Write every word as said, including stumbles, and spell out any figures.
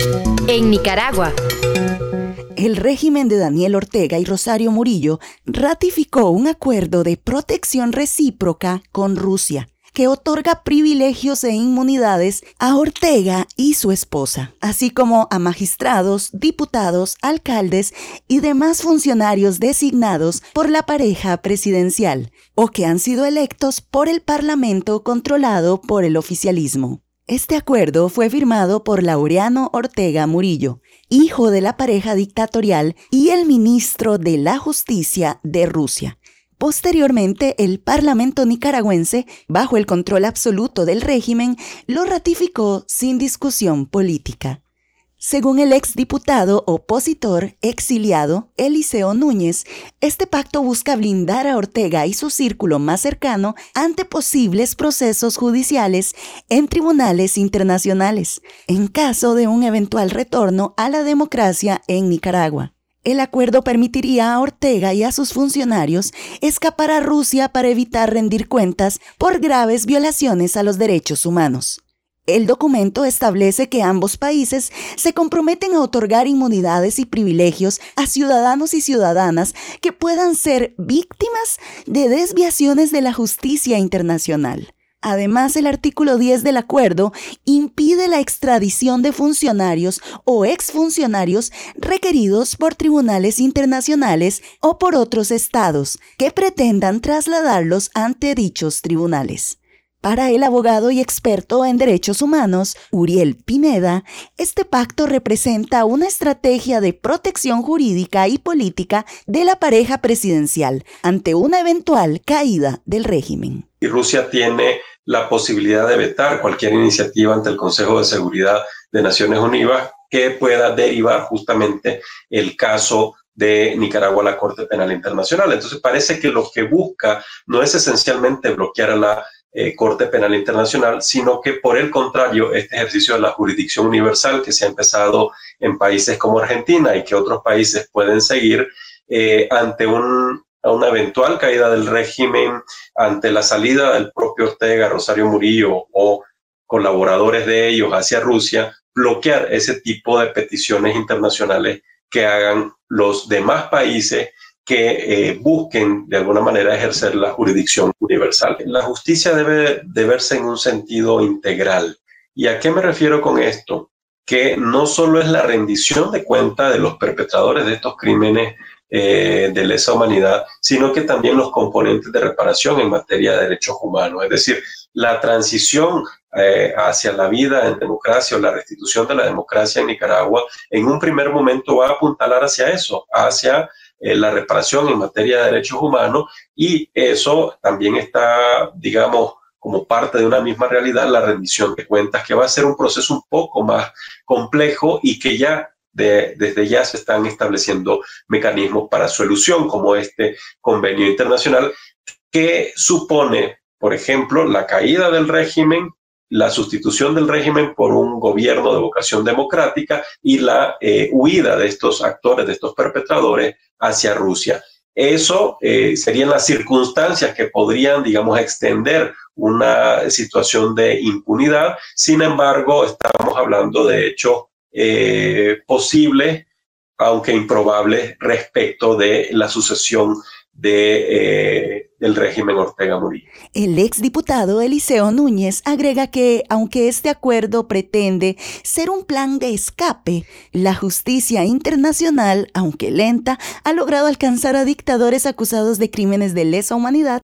En Nicaragua, el régimen de Daniel Ortega y Rosario Murillo ratificó un acuerdo de protección recíproca con Rusia, que otorga privilegios e inmunidades a Ortega y su esposa, así como a magistrados, diputados, alcaldes y demás funcionarios designados por la pareja presidencial o que han sido electos por el Parlamento controlado por el oficialismo. Este acuerdo fue firmado por Laureano Ortega Murillo, hijo de la pareja dictatorial y el ministro de la Justicia de Rusia. Posteriormente, el Parlamento nicaragüense, bajo el control absoluto del régimen, lo ratificó sin discusión política. Según el exdiputado opositor exiliado Eliseo Núñez, este pacto busca blindar a Ortega y su círculo más cercano ante posibles procesos judiciales en tribunales internacionales, en caso de un eventual retorno a la democracia en Nicaragua. El acuerdo permitiría a Ortega y a sus funcionarios escapar a Rusia para evitar rendir cuentas por graves violaciones a los derechos humanos. El documento establece que ambos países se comprometen a otorgar inmunidades y privilegios a ciudadanos y ciudadanas que puedan ser víctimas de desviaciones de la justicia internacional. Además, el artículo diez del acuerdo impide la extradición de funcionarios o exfuncionarios requeridos por tribunales internacionales o por otros estados que pretendan trasladarlos ante dichos tribunales. Para el abogado y experto en derechos humanos, Uriel Pineda, este pacto representa una estrategia de protección jurídica y política de la pareja presidencial ante una eventual caída del régimen. Y Rusia tiene la posibilidad de vetar cualquier iniciativa ante el Consejo de Seguridad de Naciones Unidas que pueda derivar justamente el caso de Nicaragua a la Corte Penal Internacional. Entonces parece que lo que busca no es esencialmente bloquear a la Eh, Corte Penal Internacional, sino que por el contrario, este ejercicio de la jurisdicción universal que se ha empezado en países como Argentina y que otros países pueden seguir eh, ante un, una eventual caída del régimen, ante la salida del propio Ortega, Rosario Murillo o colaboradores de ellos hacia Rusia, bloquear ese tipo de peticiones internacionales que hagan los demás países que eh, busquen de alguna manera ejercer la jurisdicción universal. La justicia debe de verse en un sentido integral. ¿Y a qué me refiero con esto? Que no solo es la rendición de cuenta de los perpetradores de estos crímenes eh, de lesa humanidad, sino que también los componentes de reparación en materia de derechos humanos. Es decir, la transición eh, hacia la vida en democracia o la restitución de la democracia en Nicaragua en un primer momento va a apuntalar hacia eso, hacia Eh, la reparación en materia de derechos humanos, y eso también está, digamos, como parte de una misma realidad, la rendición de cuentas, que va a ser un proceso un poco más complejo y que ya de, desde ya se están estableciendo mecanismos para su elusión, como este convenio internacional que supone, por ejemplo, la caída del régimen, la sustitución del régimen por un gobierno de vocación democrática y la eh, huida de estos actores, de estos perpetradores hacia Rusia. Eso eh, serían las circunstancias que podrían, digamos, extender una situación de impunidad. Sin embargo, estamos hablando de hechos eh, posibles, aunque improbables, respecto de la sucesión de, eh, del régimen Ortega Murillo. El exdiputado Eliseo Núñez agrega que, aunque este acuerdo pretende ser un plan de escape, la justicia internacional, aunque lenta, ha logrado alcanzar a dictadores acusados de crímenes de lesa humanidad